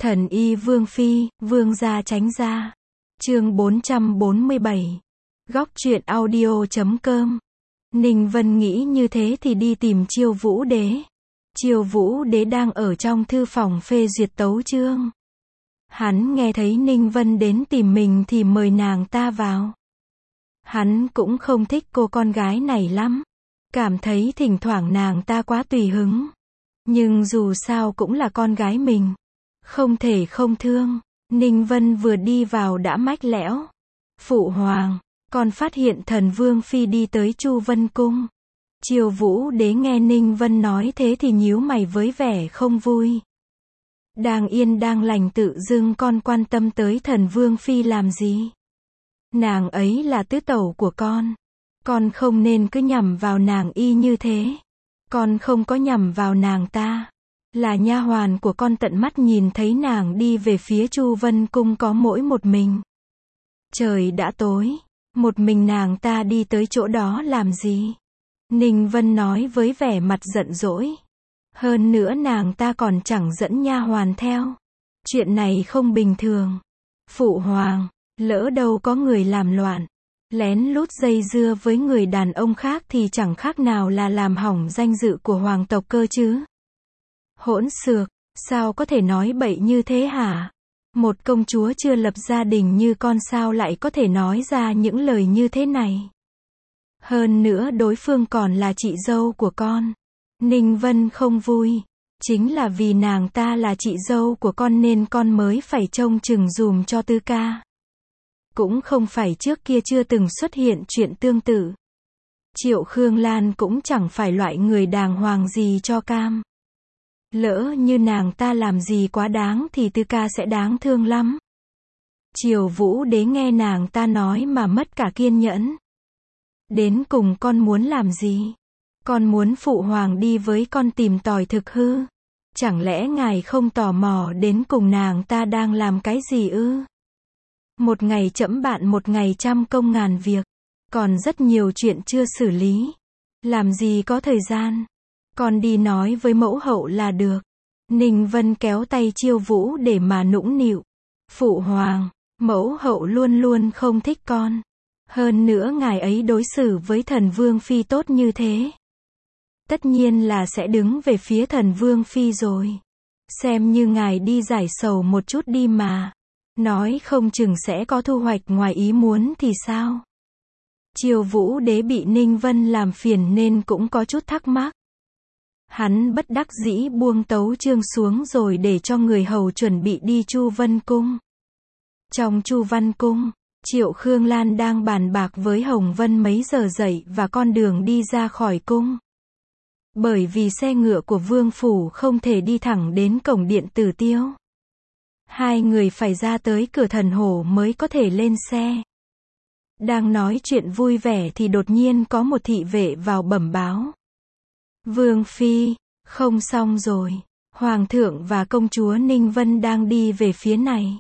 Thần y Vương Phi, Vương gia tránh ra. Chương 447. Góc truyện audio.com. Ninh Vân nghĩ như thế thì đi tìm Chiêu Vũ Đế. Chiêu Vũ Đế đang ở trong thư phòng phê duyệt tấu chương. Hắn nghe thấy Ninh Vân đến tìm mình thì mời nàng ta vào. Hắn cũng không thích cô con gái này lắm. Cảm thấy thỉnh thoảng nàng ta quá tùy hứng. Nhưng dù sao cũng là con gái mình. Không thể không thương. Ninh Vân vừa đi vào đã mách lẽo. Phụ hoàng, con phát hiện thần Vương Phi đi tới Chu Vân Cung. Chiêu Vũ Đế nghe Ninh Vân nói thế thì nhíu mày với vẻ không vui. Đang yên đang lành tự dưng con quan tâm tới thần Vương Phi làm gì? Nàng ấy là tứ tẩu của con không nên cứ nhằm vào nàng y như thế. Con không có nhằm vào nàng ta. Là nha hoàn của con tận mắt nhìn thấy nàng đi về phía Chu Vân Cung có mỗi một mình. Trời đã tối, một mình nàng ta đi tới chỗ đó làm gì? Ninh Vân nói với vẻ mặt giận dỗi. Hơn nữa nàng ta còn chẳng dẫn nha hoàn theo. Chuyện này không bình thường. Phụ hoàng, lỡ đâu có người làm loạn, lén lút dây dưa với người đàn ông khác thì chẳng khác nào là làm hỏng danh dự của hoàng tộc cơ chứ. Hỗn xược, sao có thể nói bậy như thế hả? Một công chúa chưa lập gia đình như con sao lại có thể nói ra những lời như thế này? Hơn nữa đối phương còn là chị dâu của con. Ninh Vân không vui. Chính là vì nàng ta là chị dâu của con nên con mới phải trông chừng dùm cho Tư ca. Cũng không phải trước kia chưa từng xuất hiện chuyện tương tự. Triệu Khương Lan cũng chẳng phải loại người đàng hoàng gì cho cam. Lỡ như nàng ta làm gì quá đáng thì Tư ca sẽ đáng thương lắm. Chiêu Vũ Đế nghe nàng ta nói mà mất cả kiên nhẫn. Đến cùng con muốn làm gì? Con muốn phụ hoàng đi với con tìm tòi thực hư? Chẳng lẽ ngài không tò mò đến cùng nàng ta đang làm cái gì ư? Một ngày chẫm bạn một ngày trăm công ngàn việc. Còn rất nhiều chuyện chưa xử lý. Làm gì có thời gian. Con đi nói với mẫu hậu là được. Ninh Vân kéo tay Chiêu Vũ để mà nũng nịu. Phụ hoàng, mẫu hậu luôn luôn không thích con. Hơn nữa ngài ấy đối xử với thần Vương Phi tốt như thế. Tất nhiên là sẽ đứng về phía thần Vương Phi rồi. Xem như ngài đi giải sầu một chút đi mà. Nói không chừng sẽ có thu hoạch ngoài ý muốn thì sao? Chiêu Vũ Đế bị Ninh Vân làm phiền nên cũng có chút thắc mắc. Hắn bất đắc dĩ buông tấu chương xuống rồi để cho người hầu chuẩn bị đi Chu Vân Cung. Trong Chu Văn Cung, Triệu Khương Lan đang bàn bạc với Hồng Vân mấy giờ dậy và con đường đi ra khỏi cung. Bởi vì xe ngựa của Vương Phủ không thể đi thẳng đến cổng điện Tử Tiêu. Hai người phải ra tới cửa Thần Hổ mới có thể lên xe. Đang nói chuyện vui vẻ thì đột nhiên có một thị vệ vào bẩm báo. Vương Phi, không xong rồi. Hoàng thượng và công chúa Ninh Vân đang đi về phía này.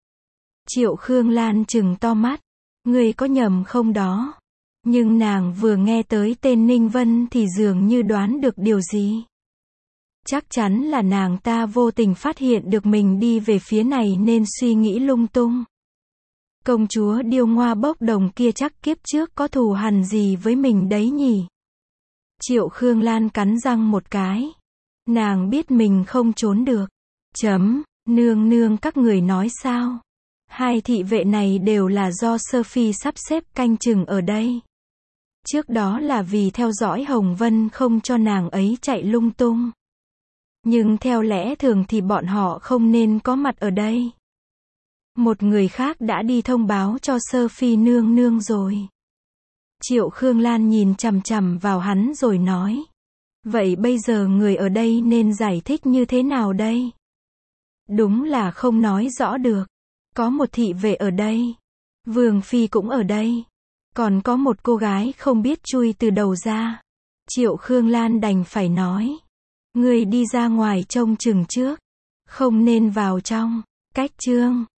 Triệu Khương Lan trừng to mắt. Người có nhầm không đó? Nhưng nàng vừa nghe tới tên Ninh Vân thì dường như đoán được điều gì. Chắc chắn là nàng ta vô tình phát hiện được mình đi về phía này nên suy nghĩ lung tung. Công chúa điêu ngoa bốc đồng kia chắc kiếp trước có thù hằn gì với mình đấy nhỉ? Triệu Khương Lan cắn răng một cái. Nàng biết mình không trốn được. Nương nương các người nói sao? Hai thị vệ này đều là do Sơ Phi sắp xếp canh chừng ở đây. Trước đó là vì theo dõi Hồng Vân không cho nàng ấy chạy lung tung. Nhưng theo lẽ thường thì bọn họ không nên có mặt ở đây. Một người khác đã đi thông báo cho Sơ Phi nương nương rồi. Triệu Khương Lan nhìn chằm chằm vào hắn rồi nói. Vậy bây giờ người ở đây nên giải thích như thế nào đây? Đúng là không nói rõ được. Có một thị vệ ở đây. Vương Phi cũng ở đây. Còn có một cô gái không biết chui từ đầu ra. Triệu Khương Lan đành phải nói. Người đi ra ngoài trông chừng trước. Không nên vào trong. Cách chương.